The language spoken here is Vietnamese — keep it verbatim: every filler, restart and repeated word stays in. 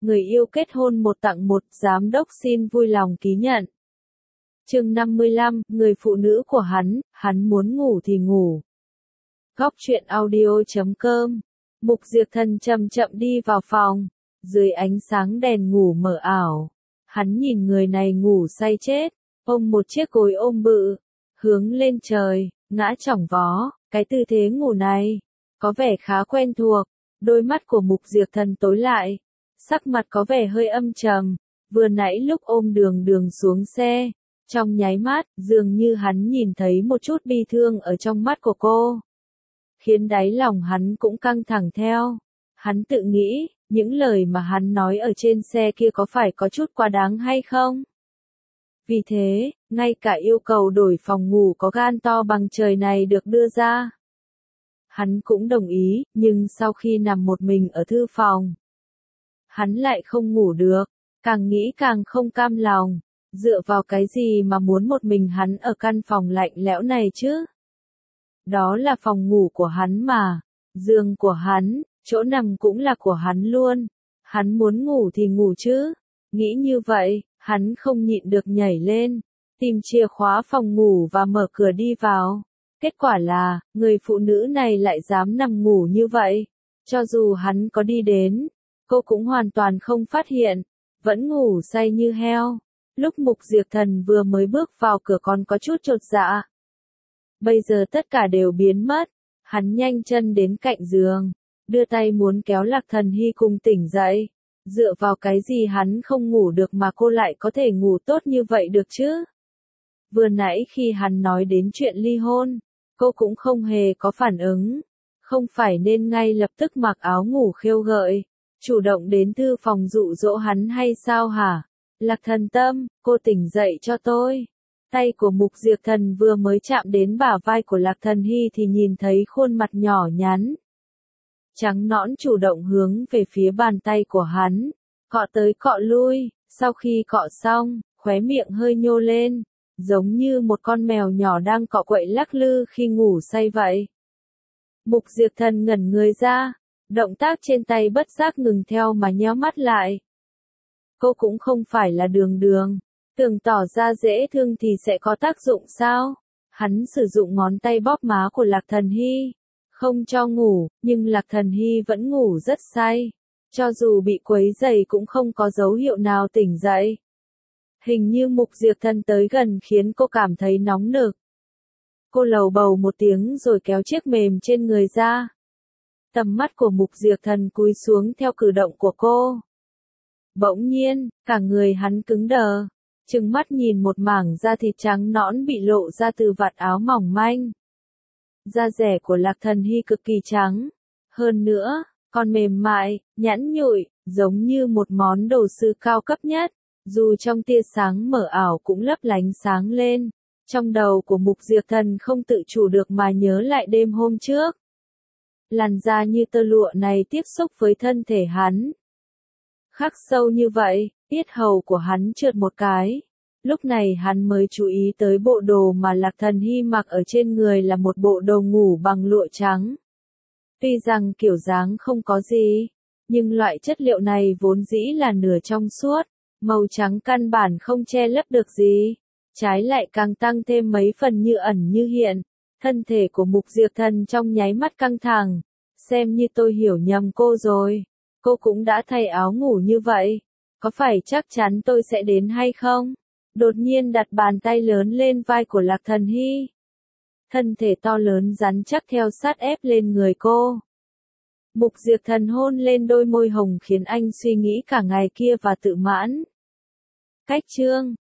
người yêu kết hôn một tặng một, giám đốc xin vui lòng ký nhận. Chương năm mươi lăm, người phụ nữ của hắn, hắn muốn ngủ thì ngủ. Góc truyện audio chấm com. Mục Diệp Thần chậm chậm đi vào phòng, dưới ánh sáng đèn ngủ mờ ảo. Hắn nhìn người này ngủ say chết, ôm một chiếc gối ôm bự, hướng lên trời, ngã chỏng vó, cái tư thế ngủ này, có vẻ khá quen thuộc. Đôi mắt của Mục Diệp Thần tối lại, sắc mặt có vẻ hơi âm trầm, vừa nãy lúc ôm đường đường xuống xe, trong nháy mắt, dường như hắn nhìn thấy một chút bi thương ở trong mắt của cô, khiến đáy lòng hắn cũng căng thẳng theo. Hắn tự nghĩ, những lời mà hắn nói ở trên xe kia có phải có chút quá đáng hay không? Vì thế, ngay cả yêu cầu đổi phòng ngủ có gan to bằng trời này được đưa ra. Hắn cũng đồng ý, nhưng sau khi nằm một mình ở thư phòng, hắn lại không ngủ được, càng nghĩ càng không cam lòng, dựa vào cái gì mà muốn một mình hắn ở căn phòng lạnh lẽo này chứ? Đó là phòng ngủ của hắn mà, giường của hắn, chỗ nằm cũng là của hắn luôn, hắn muốn ngủ thì ngủ chứ. Nghĩ như vậy, hắn không nhịn được nhảy lên, tìm chìa khóa phòng ngủ và mở cửa đi vào. Kết quả là, người phụ nữ này lại dám nằm ngủ như vậy. Cho dù hắn có đi đến, cô cũng hoàn toàn không phát hiện, vẫn ngủ say như heo. Lúc Mục Diệp Thần vừa mới bước vào cửa còn có chút chột dạ. Bây giờ tất cả đều biến mất, hắn nhanh chân đến cạnh giường, đưa tay muốn kéo Lạc Thần Hy cùng tỉnh dậy. Dựa vào cái gì hắn không ngủ được mà cô lại có thể ngủ tốt như vậy được chứ? Vừa nãy khi hắn nói đến chuyện ly hôn, cô cũng không hề có phản ứng. Không phải nên ngay lập tức mặc áo ngủ khêu gợi, chủ động đến thư phòng dụ dỗ hắn hay sao hả? Lạc Thần Tâm, cô tỉnh dậy cho tôi. Tay của Mục Diệp Thần vừa mới chạm đến bả vai của Lạc Thần Hy thì nhìn thấy khuôn mặt nhỏ nhắn, trắng nõn chủ động hướng về phía bàn tay của hắn, cọ tới cọ lui, sau khi cọ xong, khóe miệng hơi nhô lên, giống như một con mèo nhỏ đang cọ quậy lắc lư khi ngủ say vậy. Mục Diệp Thần ngẩn người ra, động tác trên tay bất giác ngừng theo mà nheo mắt lại. Cô cũng không phải là đường đường, tưởng tỏ ra dễ thương thì sẽ có tác dụng sao? Hắn sử dụng ngón tay bóp má của Lạc Thần Hy, không cho ngủ, nhưng Lạc Thần Hy vẫn ngủ rất say. Cho dù bị quấy rầy cũng không có dấu hiệu nào tỉnh dậy. Hình như Mục Diệp Thần tới gần khiến cô cảm thấy nóng nực. Cô lầu bầu một tiếng rồi kéo chiếc mềm trên người ra. Tầm mắt của Mục Diệp Thần cúi xuống theo cử động của cô. Bỗng nhiên, cả người hắn cứng đờ, trừng mắt nhìn một mảng da thịt trắng nõn bị lộ ra từ vạt áo mỏng manh. Da dẻ của Lạc Thần Hy cực kỳ trắng, hơn nữa, còn mềm mại, nhẵn nhụi, giống như một món đồ sứ cao cấp nhất, dù trong tia sáng mờ ảo cũng lấp lánh sáng lên. Trong đầu của Mục Diệp Thần không tự chủ được mà nhớ lại đêm hôm trước. Làn da như tơ lụa này tiếp xúc với thân thể hắn, khắc sâu như vậy, yết hầu của hắn trượt một cái. Lúc này hắn mới chú ý tới bộ đồ mà Lạc Thần Hy mặc ở trên người là một bộ đồ ngủ bằng lụa trắng. Tuy rằng kiểu dáng không có gì, nhưng loại chất liệu này vốn dĩ là nửa trong suốt, màu trắng căn bản không che lấp được gì, trái lại càng tăng thêm mấy phần như ẩn như hiện. Thân thể của Mục Diệp Thần trong nháy mắt căng thẳng, xem như tôi hiểu nhầm cô rồi. Cô cũng đã thay áo ngủ như vậy, có phải chắc chắn tôi sẽ đến hay không? Đột nhiên đặt bàn tay lớn lên vai của Lạc Thần Hy. Thân thể to lớn rắn chắc theo sát ép lên người cô. Mục Diệp Thần hôn lên đôi môi hồng khiến anh suy nghĩ cả ngày kia và tự mãn. Cách chương